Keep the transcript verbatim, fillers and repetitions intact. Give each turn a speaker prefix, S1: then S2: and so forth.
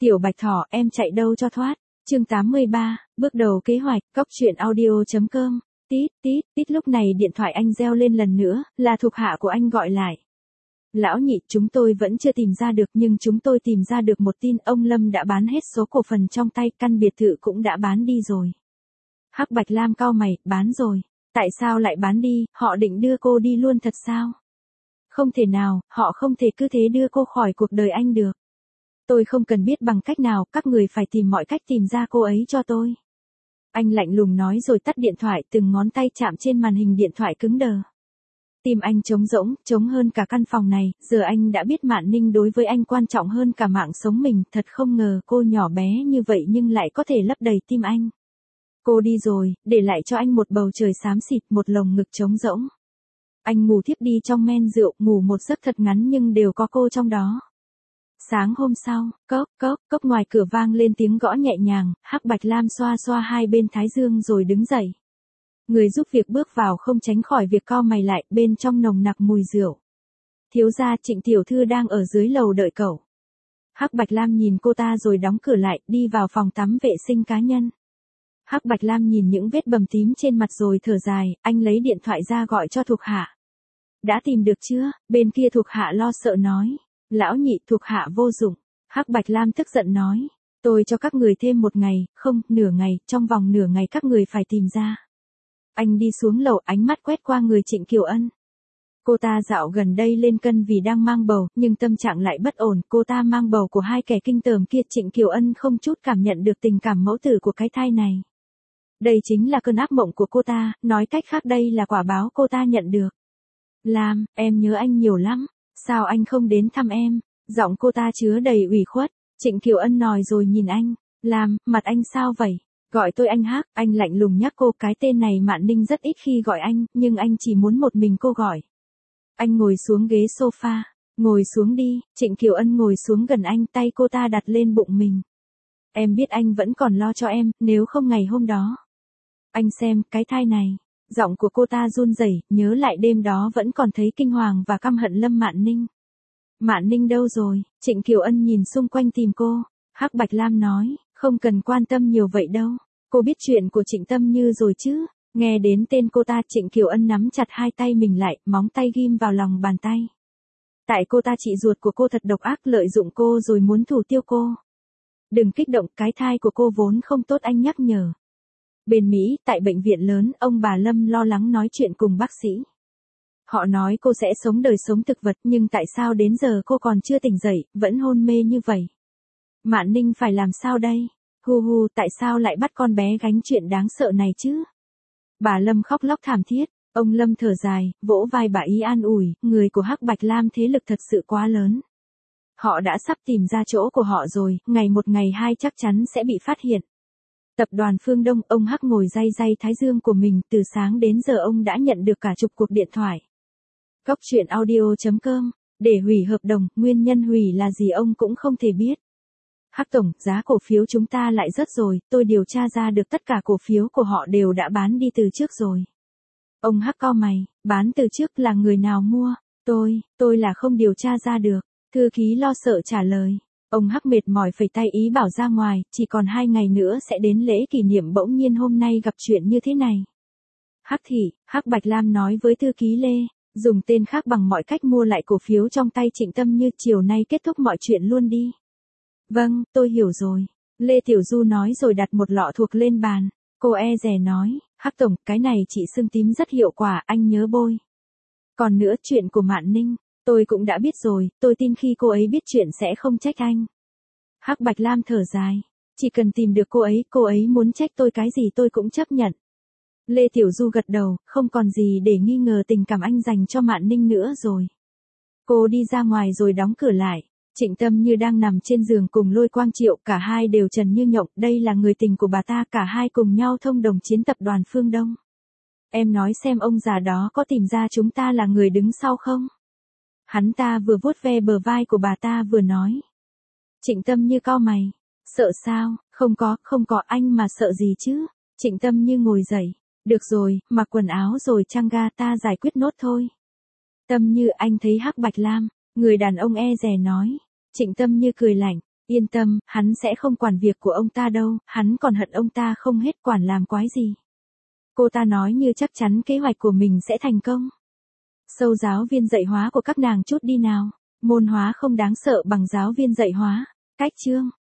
S1: Tiểu Bạch Thỏ, em chạy đâu cho thoát. Chương tám mươi ba, bước đầu kế hoạch, cóc truyện audio chấm com. Tít, tít, tít lúc này điện thoại anh reo lên lần nữa, là thuộc hạ của anh gọi lại. Lão nhị, chúng tôi vẫn chưa tìm ra được nhưng chúng tôi tìm ra được một tin ông Lâm đã bán hết số cổ phần trong tay, căn biệt thự cũng đã bán đi rồi. Hắc Bạch Lam cau mày, bán rồi. Tại sao lại bán đi, họ định đưa cô đi luôn thật sao? Không thể nào, họ không thể cứ thế đưa cô khỏi cuộc đời anh được. Tôi không cần biết bằng cách nào, các người phải tìm mọi cách tìm ra cô ấy cho tôi. Anh lạnh lùng nói rồi tắt điện thoại, từng ngón tay chạm trên màn hình điện thoại cứng đờ. Tim anh trống rỗng, trống hơn cả căn phòng này, giờ anh đã biết Mạn Ninh đối với anh quan trọng hơn cả mạng sống mình, thật không ngờ cô nhỏ bé như vậy nhưng lại có thể lấp đầy tim anh. Cô đi rồi, để lại cho anh một bầu trời xám xịt, một lồng ngực trống rỗng. Anh ngủ thiếp đi trong men rượu, ngủ một giấc thật ngắn nhưng đều có cô trong đó. Sáng hôm sau, cốc, cốc, cốc ngoài cửa vang lên tiếng gõ nhẹ nhàng, Hắc Bạch Lam xoa xoa hai bên thái dương rồi đứng dậy. Người giúp việc bước vào không tránh khỏi việc cau mày lại, bên trong nồng nặc mùi rượu. Thiếu gia, Trịnh tiểu thư đang ở dưới lầu đợi cậu. Hắc Bạch Lam nhìn cô ta rồi đóng cửa lại, đi vào phòng tắm vệ sinh cá nhân. Hắc Bạch Lam nhìn những vết bầm tím trên mặt rồi thở dài, anh lấy điện thoại ra gọi cho thuộc hạ. Đã tìm được chưa? Bên kia thuộc hạ lo sợ nói. Lão nhị, thuộc hạ vô dụng. Hắc Bạch Lam tức giận nói. Tôi cho các người thêm một ngày, không, nửa ngày, trong vòng nửa ngày các người phải tìm ra. Anh đi xuống lầu, ánh mắt quét qua người Trịnh Kiều Ân. Cô ta dạo gần đây lên cân vì đang mang bầu, nhưng tâm trạng lại bất ổn. Cô ta mang bầu của hai kẻ kinh tởm kia, Trịnh Kiều Ân không chút cảm nhận được tình cảm mẫu tử của cái thai này. Đây chính là cơn ác mộng của cô ta, nói cách khác đây là quả báo cô ta nhận được. Lam, em nhớ anh nhiều lắm, sao anh không đến thăm em? Giọng cô ta chứa đầy ủy khuất. Trịnh Kiều Ân nòi rồi nhìn anh. Lam, mặt anh sao vậy? Gọi tôi anh Hắc, anh lạnh lùng nhắc cô, cái tên này Mạn Ninh rất ít khi gọi anh, nhưng anh chỉ muốn một mình cô gọi. Anh ngồi xuống ghế sofa, ngồi xuống đi, Trịnh Kiều Ân ngồi xuống gần anh, tay cô ta đặt lên bụng mình. Em biết anh vẫn còn lo cho em, nếu không ngày hôm đó. Anh xem, cái thai này. Giọng của cô ta run rẩy, nhớ lại đêm đó vẫn còn thấy kinh hoàng và căm hận Lâm Mạn Ninh. Mạn Ninh đâu rồi? Trịnh Kiều Ân nhìn xung quanh tìm cô. Hắc Bạch Lam nói, không cần quan tâm nhiều vậy đâu. Cô biết chuyện của Trịnh Tâm Như rồi chứ? Nghe đến tên cô ta, Trịnh Kiều Ân nắm chặt hai tay mình lại, móng tay ghim vào lòng bàn tay. Tại cô ta chị ruột của cô thật độc ác, lợi dụng cô rồi muốn thủ tiêu cô. Đừng kích động, cái thai của cô vốn không tốt, anh nhắc nhở. Bên Mỹ, tại bệnh viện lớn, ông bà Lâm lo lắng nói chuyện cùng bác sĩ. Họ nói cô sẽ sống đời sống thực vật, nhưng tại sao đến giờ cô còn chưa tỉnh dậy, vẫn hôn mê như vậy? Mạn Ninh phải làm sao đây? Hu hu, tại sao lại bắt con bé gánh chuyện đáng sợ này chứ? Bà Lâm khóc lóc thảm thiết, ông Lâm thở dài, vỗ vai bà ý an ủi, người của Hắc Bạch Lam thế lực thật sự quá lớn. Họ đã sắp tìm ra chỗ của họ rồi, ngày một ngày hai chắc chắn sẽ bị phát hiện. Tập đoàn Phương Đông, ông Hắc ngồi day day thái dương của mình, từ sáng đến giờ ông đã nhận được cả chục cuộc điện thoại. Cóc truyện audio chấm com, để hủy hợp đồng, nguyên nhân hủy là gì ông cũng không thể biết. Hắc tổng, giá cổ phiếu chúng ta lại rớt rồi, tôi điều tra ra được tất cả cổ phiếu của họ đều đã bán đi từ trước rồi. Ông Hắc cau mày, bán từ trước là người nào mua? Tôi, tôi là không điều tra ra được. Thư ký lo sợ trả lời. Ông Hắc mệt mỏi phẩy tay ý bảo ra ngoài, chỉ còn hai ngày nữa sẽ đến lễ kỷ niệm, bỗng nhiên hôm nay gặp chuyện như thế này. Hắc thị, Hắc Bạch Lam nói với thư ký Lê, dùng tên khác bằng mọi cách mua lại cổ phiếu trong tay Trịnh Tâm Như, chiều nay kết thúc mọi chuyện luôn đi. Vâng, tôi hiểu rồi. Lê Tiểu Du nói rồi đặt một lọ thuốc lên bàn. Cô e dè nói, Hắc tổng, cái này trị sưng tím rất hiệu quả, anh nhớ bôi. Còn nữa, chuyện của Mạn Ninh, tôi cũng đã biết rồi, tôi tin khi cô ấy biết chuyện sẽ không trách anh. Hắc Bạch Lam thở dài, chỉ cần tìm được cô ấy, cô ấy muốn trách tôi cái gì tôi cũng chấp nhận. Lê Tiểu Du gật đầu, không còn gì để nghi ngờ tình cảm anh dành cho Mạn Ninh nữa rồi. Cô đi ra ngoài rồi đóng cửa lại. Trịnh Tâm Như đang nằm trên giường cùng Lôi Quang Triệu, cả hai đều trần như nhộng, đây là người tình của bà ta, cả hai cùng nhau thông đồng chiến tập đoàn Phương Đông. Em nói xem ông già đó có tìm ra chúng ta là người đứng sau không? Hắn ta vừa vuốt ve bờ vai của bà ta vừa nói. Trịnh Tâm Như cau mày, sợ sao? Không có, không có, anh mà sợ gì chứ? Trịnh Tâm Như ngồi dậy, được rồi, mặc quần áo rồi chăng ga, ta giải quyết nốt thôi. Tâm Như, anh thấy Hắc Bạch Lam, người đàn ông e dè nói. Trịnh Tâm Như cười lạnh, Yên tâm, hắn sẽ không quản việc của ông ta đâu, hắn còn hận ông ta không hết, quản làm quái gì. Cô ta nói như chắc chắn kế hoạch của mình sẽ thành công. Sâu giáo viên dạy hóa của các nàng chút đi nào. Môn hóa không đáng sợ bằng giáo viên dạy hóa. Cách chương.